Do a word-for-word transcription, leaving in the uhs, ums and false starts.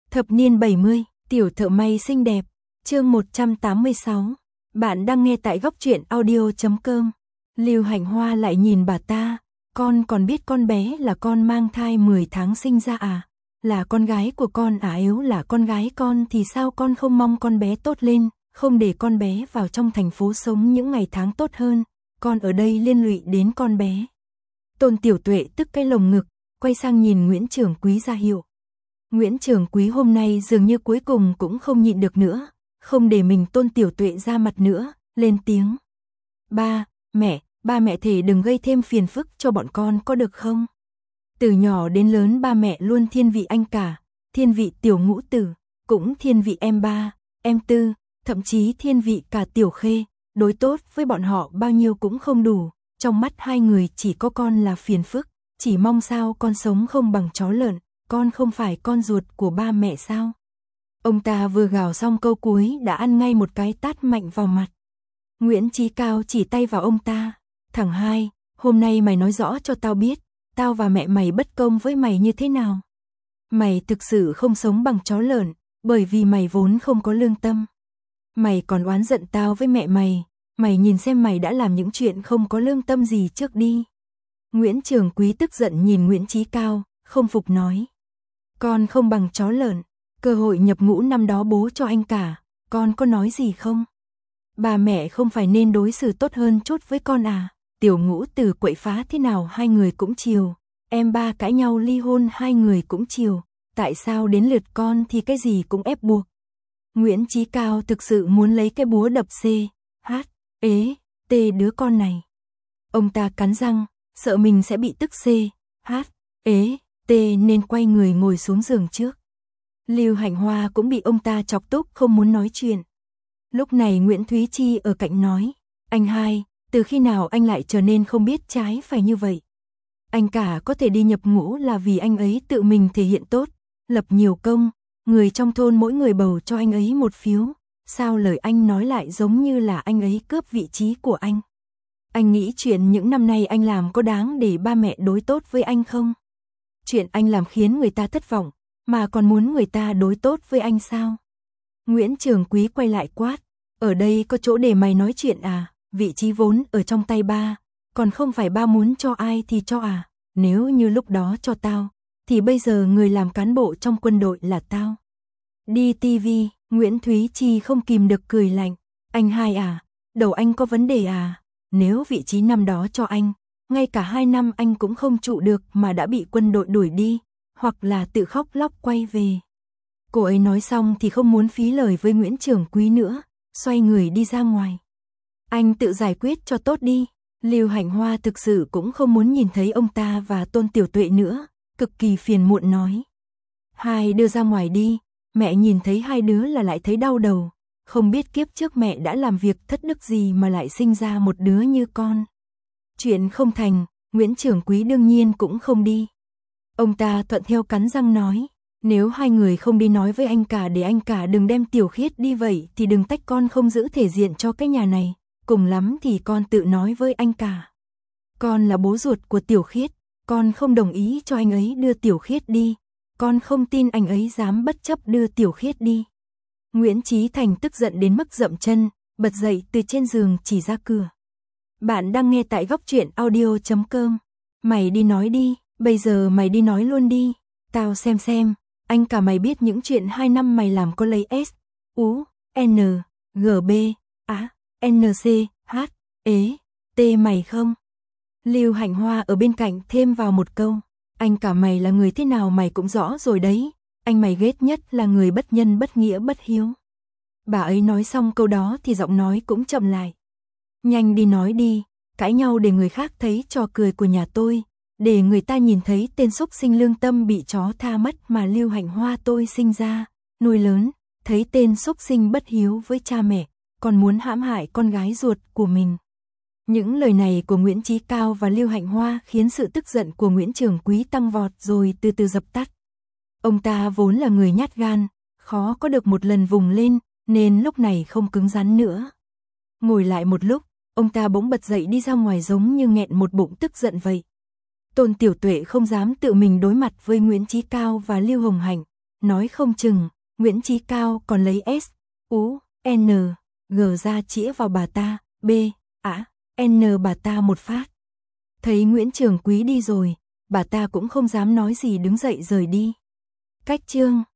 Thập niên bảy mươi, tiểu thợ may xinh đẹp, chương một trăm tám mươi sáu. Bạn đang nghe tại góc truyện audio chấm com. Lưu Hạnh Hoa lại nhìn bà ta, con còn biết con bé là con mang thai mười tháng sinh ra à? Là con gái của con à? Nếu là con gái con thì sao con không mong con bé tốt lên, không để con bé vào trong thành phố sống những ngày tháng tốt hơn, con ở đây liên lụy đến con bé. Tôn Tiểu Tuệ tức cái lồng ngực, quay sang nhìn Nguyễn Trưởng Quý ra hiệu. Nguyễn Trưởng Quý hôm nay dường như cuối cùng cũng không nhịn được nữa, không để mình Tôn Tiểu Tuệ ra mặt nữa, lên tiếng. Ba, mẹ, ba mẹ thề đừng gây thêm phiền phức cho bọn con có được không? Từ nhỏ đến lớn ba mẹ luôn thiên vị anh cả, thiên vị Tiểu Ngũ Tử, cũng thiên vị em ba, em tư, thậm chí thiên vị cả Tiểu Khê, đối tốt với bọn họ bao nhiêu cũng không đủ, trong mắt hai người chỉ có con là phiền phức, chỉ mong sao con sống không bằng chó lợn, con không phải con ruột của ba mẹ sao? Ông ta vừa gào xong câu cuối đã ăn ngay một cái tát mạnh vào mặt. Nguyễn Chí Cao chỉ tay vào ông ta, thằng hai, hôm nay mày nói rõ cho tao biết, tao và mẹ mày bất công với mày như thế nào? Mày thực sự không sống bằng chó lợn, bởi vì mày vốn không có lương tâm. Mày còn oán giận tao với mẹ mày, mày nhìn xem mày đã làm những chuyện không có lương tâm gì trước đi. Nguyễn Trưởng Quý tức giận nhìn Nguyễn Chí Cao, không phục nói. Con không bằng chó lợn, cơ hội nhập ngũ năm đó bố cho anh cả, con có nói gì không? Bà mẹ không phải nên đối xử tốt hơn chút với con à? Tiểu Ngũ Tử quậy phá thế nào hai người cũng chiều, em ba cãi nhau ly hôn hai người cũng chiều, tại sao đến lượt con thì cái gì cũng ép buộc? Nguyễn Chí Cao thực sự muốn lấy cái búa đập C, H, ế, T đứa con này. Ông ta cắn răng, sợ mình sẽ bị tức C, H, ế, T nên quay người ngồi xuống giường trước. Lưu Hạnh Hoa cũng bị ông ta chọc tức không muốn nói chuyện. Lúc này Nguyễn Thúy Chi ở cạnh nói, anh hai, từ khi nào anh lại trở nên không biết trái phải như vậy? Anh cả có thể đi nhập ngũ là vì anh ấy tự mình thể hiện tốt, lập nhiều công, người trong thôn mỗi người bầu cho anh ấy một phiếu, sao lời anh nói lại giống như là anh ấy cướp vị trí của anh? Anh nghĩ chuyện những năm nay anh làm có đáng để ba mẹ đối tốt với anh không? Chuyện anh làm khiến người ta thất vọng, mà còn muốn người ta đối tốt với anh sao? Nguyễn Trưởng Quý quay lại quát, ở đây có chỗ để mày nói chuyện à? Vị trí vốn ở trong tay ba, còn không phải ba muốn cho ai thì cho à? Nếu như lúc đó cho tao, thì bây giờ người làm cán bộ trong quân đội là tao. Đi ti vi, Nguyễn Thúy Chi không kìm được cười lạnh, anh hai à, đầu anh có vấn đề à? Nếu vị trí năm đó cho anh, ngay cả hai năm anh cũng không trụ được mà đã bị quân đội đuổi đi, hoặc là tự khóc lóc quay về. Cô ấy nói xong thì không muốn phí lời với Nguyễn Trưởng Quý nữa, xoay người đi ra ngoài. Anh tự giải quyết cho tốt đi. Lưu Hạnh Hoa thực sự cũng không muốn nhìn thấy ông ta và Tôn Tiểu Tuệ nữa, cực kỳ phiền muộn nói. Hai đưa ra ngoài đi, mẹ nhìn thấy hai đứa là lại thấy đau đầu, không biết kiếp trước mẹ đã làm việc thất đức gì mà lại sinh ra một đứa như con. Chuyện không thành, Nguyễn Trưởng Quý đương nhiên cũng không đi. Ông ta thuận theo cắn răng nói, nếu hai người không đi nói với anh cả để anh cả đừng đem Tiểu Khiết đi vậy thì đừng tách con không giữ thể diện cho cái nhà này, cùng lắm thì con tự nói với anh cả. Con là bố ruột của Tiểu Khiết, con không đồng ý cho anh ấy đưa Tiểu Khiết đi, con không tin anh ấy dám bất chấp đưa Tiểu Khiết đi. Nguyễn Chí Thành tức giận đến mức dậm chân, bật dậy từ trên giường chỉ ra cửa. Bạn đang nghe tại góc truyện audio chấm com. Mày đi nói đi, bây giờ mày đi nói luôn đi, tao xem xem, anh cả mày biết những chuyện hai năm mày làm có lấy S, U, N, G B, A, N C, H, ế, T mày không? Lưu Hạnh Hoa ở bên cạnh thêm vào một câu, anh cả mày là người thế nào mày cũng rõ rồi đấy, anh mày ghét nhất là người bất nhân bất nghĩa bất hiếu. Bà ấy nói xong câu đó thì giọng nói cũng chậm lại. Nhanh đi nói đi, cãi nhau để người khác thấy trò cười của nhà tôi, để người ta nhìn thấy tên xúc sinh lương tâm bị chó tha mất mà Lưu Hạnh Hoa tôi sinh ra, nuôi lớn, thấy tên xúc sinh bất hiếu với cha mẹ, còn muốn hãm hại con gái ruột của mình. Những lời này của Nguyễn Chí Cao và Lưu Hạnh Hoa khiến sự tức giận của Nguyễn Trưởng Quý tăng vọt rồi từ từ dập tắt. Ông ta vốn là người nhát gan, khó có được một lần vùng lên, nên lúc này không cứng rắn nữa. Ngồi lại một lúc, ông ta bỗng bật dậy đi ra ngoài giống như nghẹn một bụng tức giận vậy. Tôn Tiểu Tuệ không dám tự mình đối mặt với Nguyễn Chí Cao và Lưu Hồng Hạnh, nói không chừng, Nguyễn Chí Cao còn lấy S, U, N, G ra chĩa vào bà ta, B, A, N bà ta một phát. Thấy Nguyễn Trường Quý đi rồi, bà ta cũng không dám nói gì đứng dậy rời đi. Cách chương